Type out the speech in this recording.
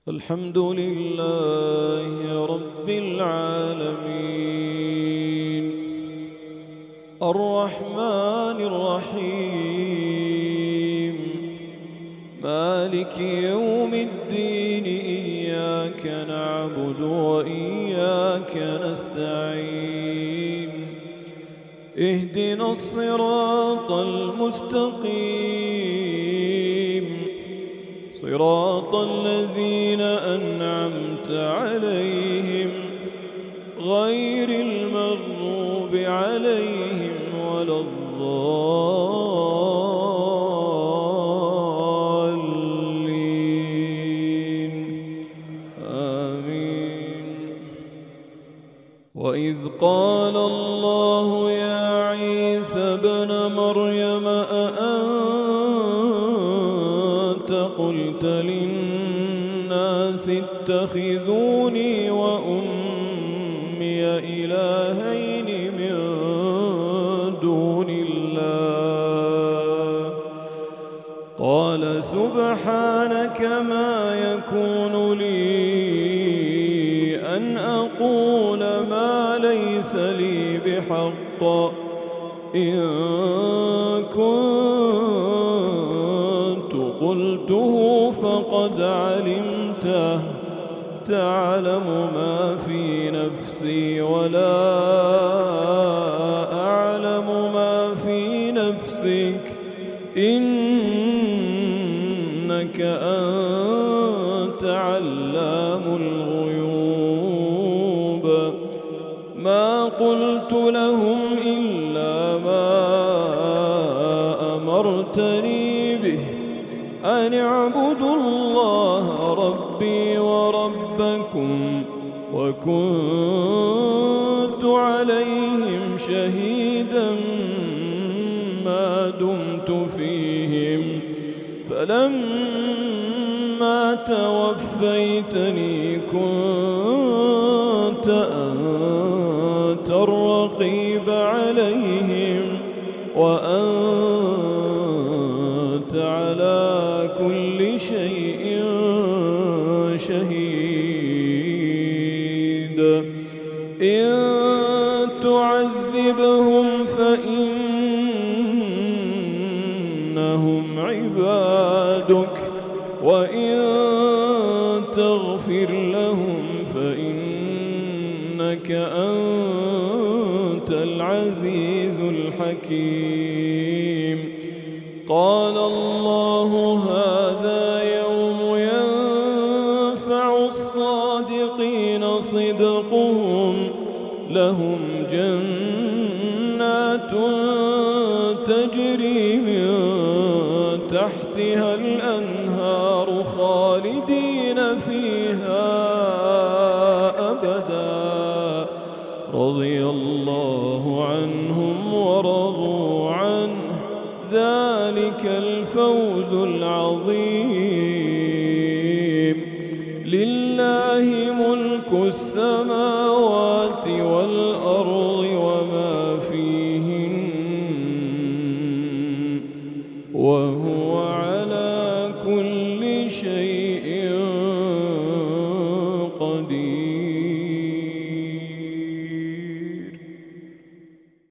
الحمد لله رب العالمين الرحمن الرحيم مالك يوم الدين إياك نعبد وإياك نستعين اهدنا الصراط المستقيم صراط الذين أنعمت عليهم غير المغضوب عليهم ولا الضالين آمين. وإذ قال الله يا عيسى ابن مريم أأنت قلت للناس اتخذوني وأمي إلهين من دون الله قال سبحانك ما يكون لي أن أقول ما ليس لي بحق إن كنت قلته فقد علمته تعلم ما في نفسي ولا أعلم ما في نفسك إنك أنت علام الغيوب ما قلت لهم إلا ما أمرتني به أن اعبدوا الله ربي وربكم وكنت عليهم شهيدا ما دمت فيهم فلما توفيتني كنت أنت الرقيب عليهم وأنت على كل شيء شهيد إن تعذبهم فإنهم عبادك وإن تغفر لهم فإنك أنت العزيز الحكيم قال الله هذا يوم ينفع الصادقين صدقهم لهم جنات تجري من تحتها الأنهار خالدين فيها أبدا رضي الله عنهم ورضوا عنه ذلك الفوز العظيم لله ملك السماوات والأرض وما فيهن وهو